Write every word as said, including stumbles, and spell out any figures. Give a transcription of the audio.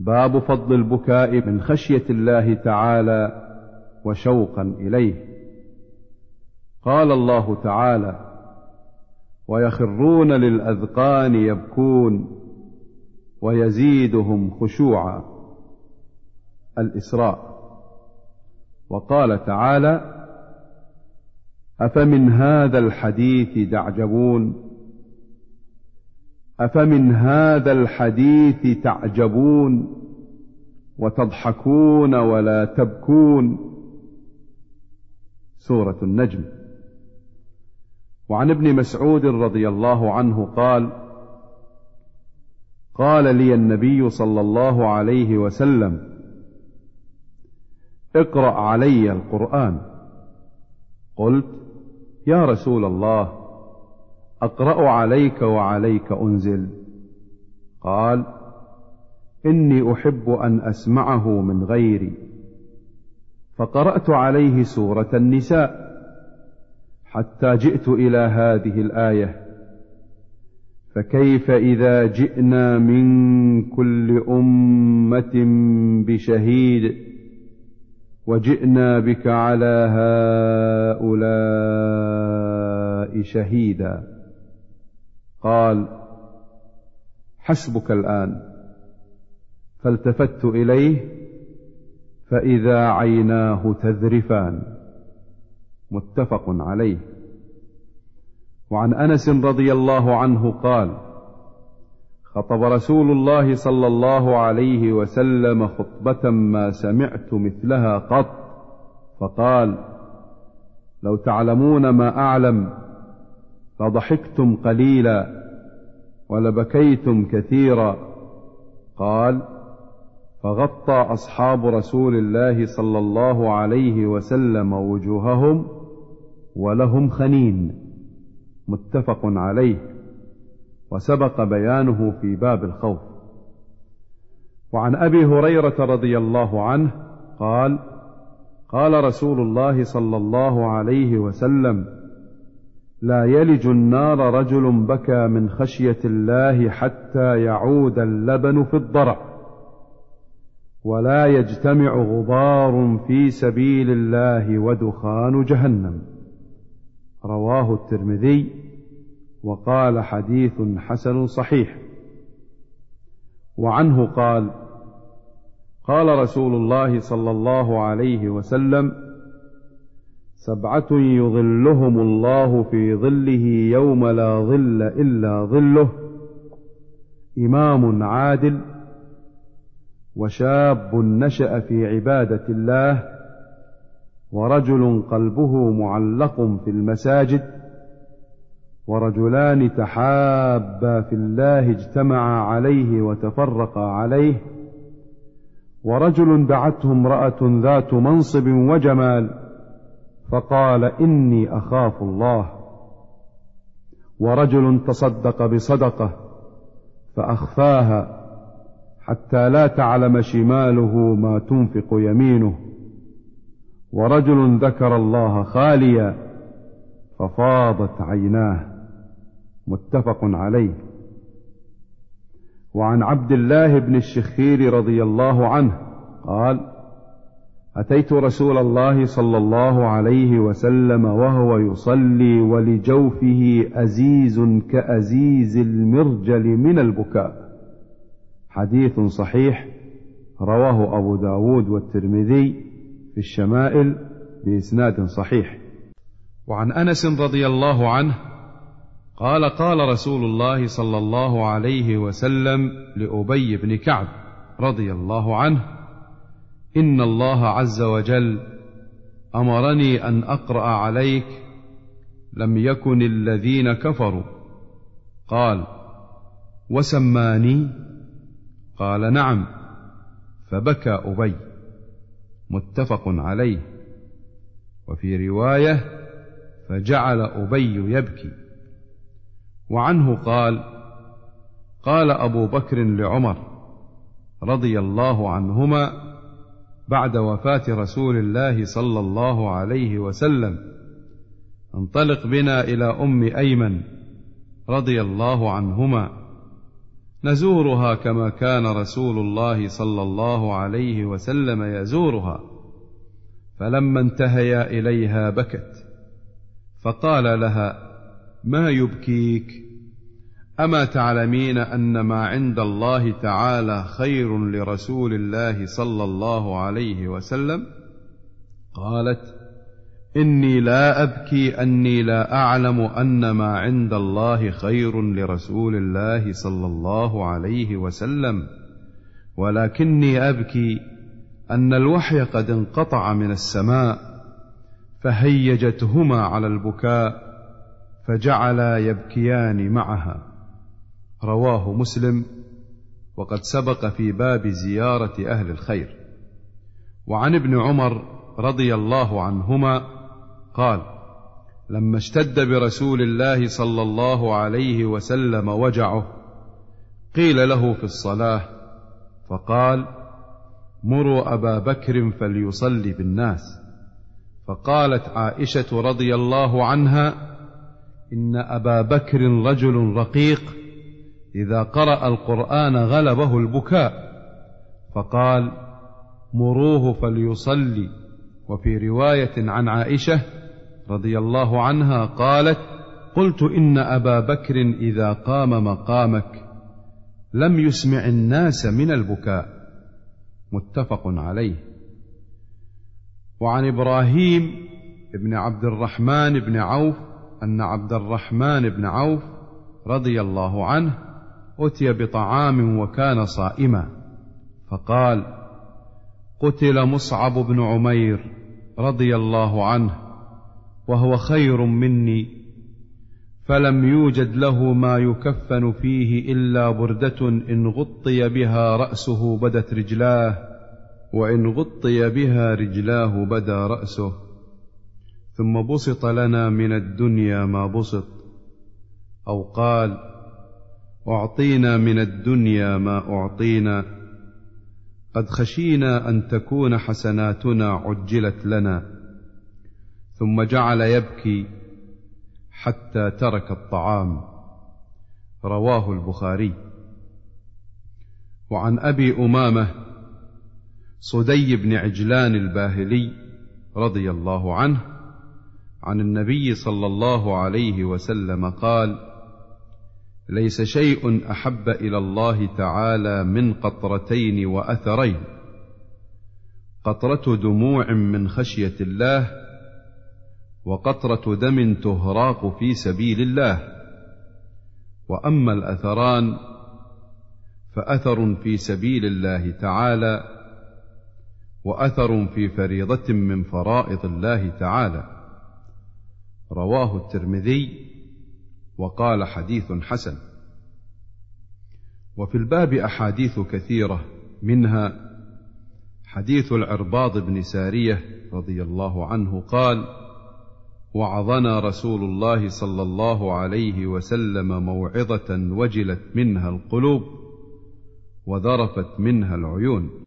باب فضل البكاء من خشية الله تعالى وشوقا إليه. قال الله تعالى: ويخرون للأذقان يبكون ويزيدهم خشوعا. الإسراء. وقال تعالى: أفمن هذا الحديث تعجبون أفمن هذا الحديث تعجبون وتضحكون ولا تبكون. سورة النجم. وعن ابن مسعود رضي الله عنه قال: قال لي النبي صلى الله عليه وسلم: اقرأ علي القرآن. قلت: يا رسول الله، أقرأ عليك وعليك أنزل؟ قال: إني أحب أن أسمعه من غيري. فقرأت عليه سورة النساء حتى جئت إلى هذه الآية: فكيف إذا جئنا من كل أمة بشهيد وجئنا بك على هؤلاء شهيدا. قال: حسبك الآن. فالتفت إليه فإذا عيناه تذرفان. متفق عليه. وعن أنس رضي الله عنه قال: خطب رسول الله صلى الله عليه وسلم خطبة ما سمعت مثلها قط، فقال: لو تعلمون ما أعلم لضحكتم قليلا ولبكيتم كثيرا. قال: فغطى أصحاب رسول الله صلى الله عليه وسلم وجوههم ولهم خنين. متفق عليه. وسبق بيانه في باب الخوف. وعن أبي هريرة رضي الله عنه قال: قال رسول الله صلى الله عليه وسلم: لا يلج النار رجل بكى من خشية الله حتى يعود اللبن في الضرع، ولا يجتمع غبار في سبيل الله ودخان جهنم. رواه الترمذي وقال: حديث حسن صحيح. وعنه قال: قال رسول الله صلى الله عليه وسلم: سبعة يظلهم الله في ظله يوم لا ظل إلا ظله: إمام عادل، وشاب نشأ في عبادة الله، ورجل قلبه معلق في المساجد، ورجلان تحابا في الله اجتمعا عليه وتفرقا عليه، ورجل دعته امرأة ذات منصب وجمال فقال: إني أخاف الله، ورجل تصدق بصدقة فأخفاها حتى لا تعلم شماله ما تنفق يمينه، ورجل ذكر الله خاليا ففاضت عيناه. متفق عليه. وعن عبد الله بن الشخير رضي الله عنه قال: أتيت رسول الله صلى الله عليه وسلم وهو يصلي ولجوفه أزيز كأزيز المرجل من البكاء. حديث صحيح. رواه أبو داود والترمذي في الشمائل بإسناد صحيح. وعن أنس رضي الله عنه قال: قال رسول الله صلى الله عليه وسلم لأبي بن كعب رضي الله عنه: إن الله عز وجل أمرني أن أقرأ عليك لم يكن الذين كفروا. قال: وسماني؟ قال: نعم. فبكى أبي. متفق عليه. وفي رواية: فجعل أبي يبكي. وعنه قال: قال أبو بكر لعمر رضي الله عنهما بعد وفاة رسول الله صلى الله عليه وسلم: انطلق بنا إلى أم أيمن رضي الله عنهما نزورها كما كان رسول الله صلى الله عليه وسلم يزورها. فلما انتهيا إليها بكت، فقال لها: ما يبكيك؟ أما تعلمين أن ما عند الله تعالى خير لرسول الله صلى الله عليه وسلم؟ قالت: إني لا أبكي أني لا أعلم أن ما عند الله خير لرسول الله صلى الله عليه وسلم، ولكني أبكي أن الوحي قد انقطع من السماء، فهيجتهما على البكاء، فجعلا يبكيان معها. رواه مسلم، وقد سبق في باب زيارة أهل الخير. وعن ابن عمر رضي الله عنهما قال: لما اشتد برسول الله صلى الله عليه وسلم وجعه، قيل له في الصلاة، فقال: مروا أبا بكر فليصلي بالناس. فقالت عائشة رضي الله عنها: إن أبا بكر رجل رقيق، إذا قرأ القرآن غلبه البكاء. فقال: مروه فليصلي. وفي رواية عن عائشة رضي الله عنها قالت: قلت إن أبا بكر إذا قام مقامك لم يسمع الناس من البكاء. متفق عليه. وعن إبراهيم بن عبد الرحمن بن عوف أن عبد الرحمن بن عوف رضي الله عنه أتي بطعام وكان صائما، فقال: قتل مصعب بن عمير رضي الله عنه وهو خير مني، فلم يوجد له ما يكفن فيه إلا بردة إن غطي بها رأسه بدت رجلاه، وإن غطي بها رجلاه بدا رأسه. ثم بسط لنا من الدنيا ما بسط، أو قال: أعطينا من الدنيا ما أعطينا، قد خشينا أن تكون حسناتنا عجلت لنا. ثم جعل يبكي حتى ترك الطعام. رواه البخاري. وعن أبي أمامة صدي بن عجلان الباهلي رضي الله عنه عن النبي صلى الله عليه وسلم قال: ليس شيء أحب إلى الله تعالى من قطرتين وأثرين: قطرة دموع من خشية الله، وقطرة دم تهراق في سبيل الله. وأما الأثران فأثر في سبيل الله تعالى، وأثر في فريضة من فرائض الله تعالى. رواه الترمذي وقال: حديث حسن. وفي الباب أحاديث كثيرة، منها حديث العرباض بن سارية رضي الله عنه قال: وعظنا رسول الله صلى الله عليه وسلم موعظة وجلت منها القلوب وذرفت منها العيون.